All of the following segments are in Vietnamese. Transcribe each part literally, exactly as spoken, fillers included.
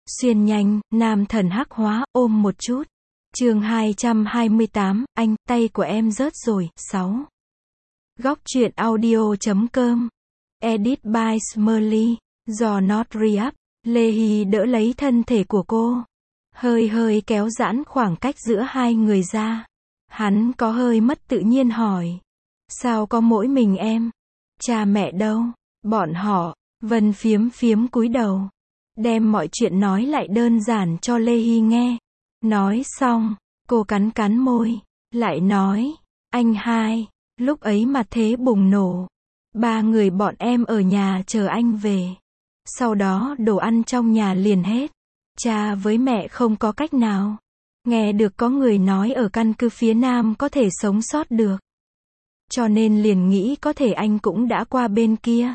Xuyên nhanh, nam thần hắc hóa, ôm một chút. Chương hai trăm hai mươi tám, anh, tay của em rớt rồi. sáu. Góc truyện audio.com. Edit by Smurly. Do not re-up. Lê Hy đỡ lấy thân thể của cô. Hơi hơi kéo giãn khoảng cách giữa hai người ra. Hắn có hơi mất tự nhiên hỏi. Sao có mỗi mình em? Cha mẹ đâu? Bọn họ. Vân phiếm phiếm cúi đầu. Đem mọi chuyện nói lại đơn giản cho Lê Hy nghe. Nói xong, cô cắn cắn môi. Lại nói, anh hai, lúc ấy mặt thế bùng nổ. Ba người bọn em ở nhà chờ anh về. Sau đó đồ ăn trong nhà liền hết. Cha với mẹ không có cách nào. Nghe được có người nói ở căn cứ phía Nam có thể sống sót được. Cho nên liền nghĩ có thể anh cũng đã qua bên kia.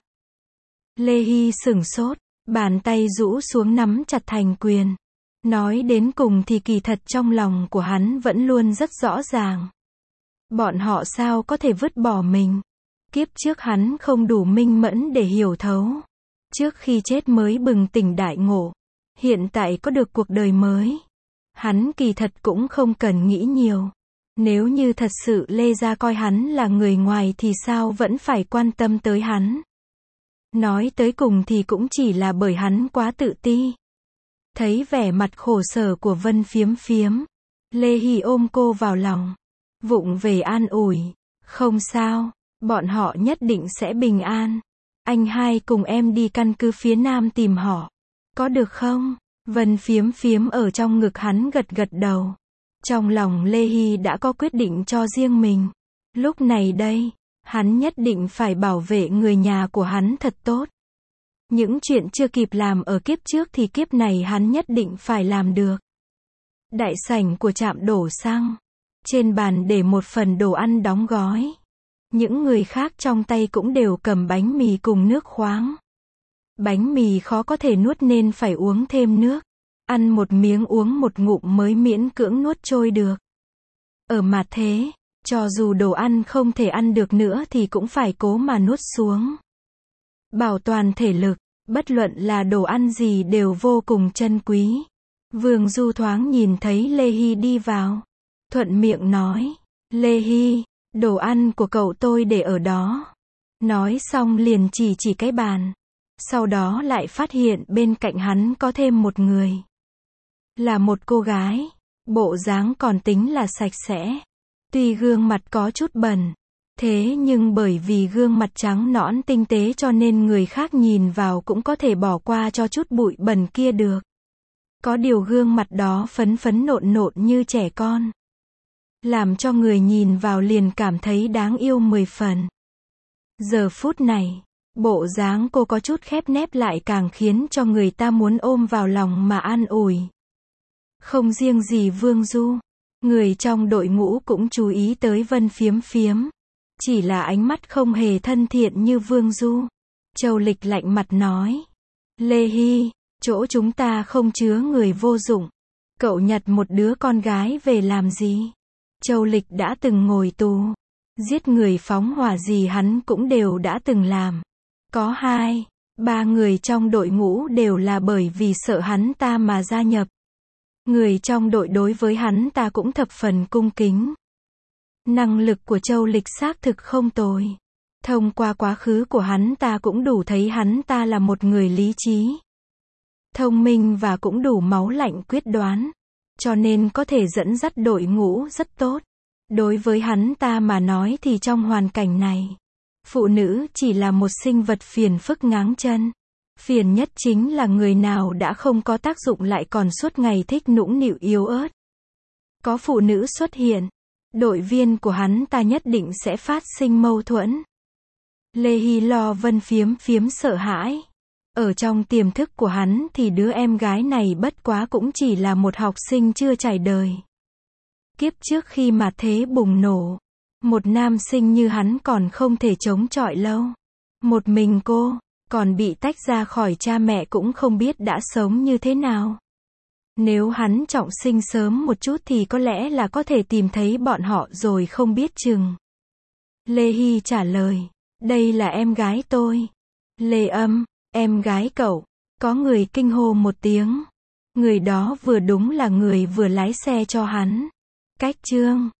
Lê Hy sửng sốt, bàn tay rũ xuống nắm chặt thành quyền. Nói đến cùng thì kỳ thật trong lòng của hắn vẫn luôn rất rõ ràng. Bọn họ sao có thể vứt bỏ mình. Kiếp trước hắn không đủ minh mẫn để hiểu thấu. Trước khi chết mới bừng tỉnh đại ngộ. Hiện tại có được cuộc đời mới. Hắn kỳ thật cũng không cần nghĩ nhiều. Nếu như thật sự Lê Gia coi hắn là người ngoài thì sao vẫn phải quan tâm tới hắn. Nói tới cùng thì cũng chỉ là bởi hắn quá tự ti. Thấy vẻ mặt khổ sở của Vân phiếm phiếm. Lê Hy ôm cô vào lòng. Vụng về an ủi. Không sao, bọn họ nhất định sẽ bình an. Anh hai cùng em đi căn cứ phía Nam tìm họ. Có được không? Vân phiếm phiếm ở trong ngực hắn gật gật đầu. Trong lòng Lê Hy đã có quyết định cho riêng mình. Lúc này đây, hắn nhất định phải bảo vệ người nhà của hắn thật tốt. Những chuyện chưa kịp làm ở kiếp trước thì kiếp này hắn nhất định phải làm được. Đại sảnh của trạm đổ xăng. Trên bàn để một phần đồ ăn đóng gói. Những người khác trong tay cũng đều cầm bánh mì cùng nước khoáng. Bánh mì khó có thể nuốt nên phải uống thêm nước. Ăn một miếng uống một ngụm mới miễn cưỡng nuốt trôi được. Ở mặt thế, cho dù đồ ăn không thể ăn được nữa thì cũng phải cố mà nuốt xuống. Bảo toàn thể lực, bất luận là đồ ăn gì đều vô cùng trân quý. Vương Du thoáng nhìn thấy Lê Hy đi vào. Thuận miệng nói, Lê Hy, đồ ăn của cậu tôi để ở đó. Nói xong liền chỉ chỉ cái bàn. Sau đó lại phát hiện bên cạnh hắn có thêm một người. Là một cô gái. Bộ dáng còn tính là sạch sẽ. Tuy gương mặt có chút bẩn. Thế nhưng bởi vì gương mặt trắng nõn tinh tế cho nên người khác nhìn vào cũng có thể bỏ qua cho chút bụi bẩn kia được. Có điều gương mặt đó phấn phấn nộn nộn như trẻ con. Làm cho người nhìn vào liền cảm thấy đáng yêu mười phần. Giờ phút này, bộ dáng cô có chút khép nép lại càng khiến cho người ta muốn ôm vào lòng mà an ủi. Không riêng gì Vương Du, người trong đội ngũ cũng chú ý tới Vân phiếm phiếm. Chỉ là ánh mắt không hề thân thiện như Vương Du. Châu Lịch lạnh mặt nói. Lê Hy, chỗ chúng ta không chứa người vô dụng. Cậu nhặt một đứa con gái về làm gì? Châu Lịch đã từng ngồi tù. Giết người phóng hỏa gì hắn cũng đều đã từng làm. Có hai, ba người trong đội ngũ đều là bởi vì sợ hắn ta mà gia nhập. Người trong đội đối với hắn ta cũng thập phần cung kính. Năng lực của Châu Lịch xác thực không tồi. Thông qua quá khứ của hắn ta cũng đủ thấy hắn ta là một người lý trí. Thông minh và cũng đủ máu lạnh quyết đoán. Cho nên có thể dẫn dắt đội ngũ rất tốt. Đối với hắn ta mà nói thì trong hoàn cảnh này, phụ nữ chỉ là một sinh vật phiền phức ngáng chân. Phiền nhất chính là người nào đã không có tác dụng lại còn suốt ngày thích nũng nịu yếu ớt. Có phụ nữ xuất hiện, đội viên của hắn ta nhất định sẽ phát sinh mâu thuẫn. Lê Hy lo Vân phiếm phiếm sợ hãi. Ở trong tiềm thức của hắn thì đứa em gái này bất quá cũng chỉ là một học sinh chưa trải đời. Kiếp trước khi mà thế bùng nổ, một nam sinh như hắn còn không thể chống chọi lâu. Một mình cô, còn bị tách ra khỏi cha mẹ cũng không biết đã sống như thế nào. Nếu hắn trọng sinh sớm một chút thì có lẽ là có thể tìm thấy bọn họ rồi không biết chừng. Lê Hy trả lời, đây là em gái tôi. Lê Âm, em gái cậu. Có người kinh hô một tiếng. Người đó vừa đúng là người vừa lái xe cho hắn. Cách chương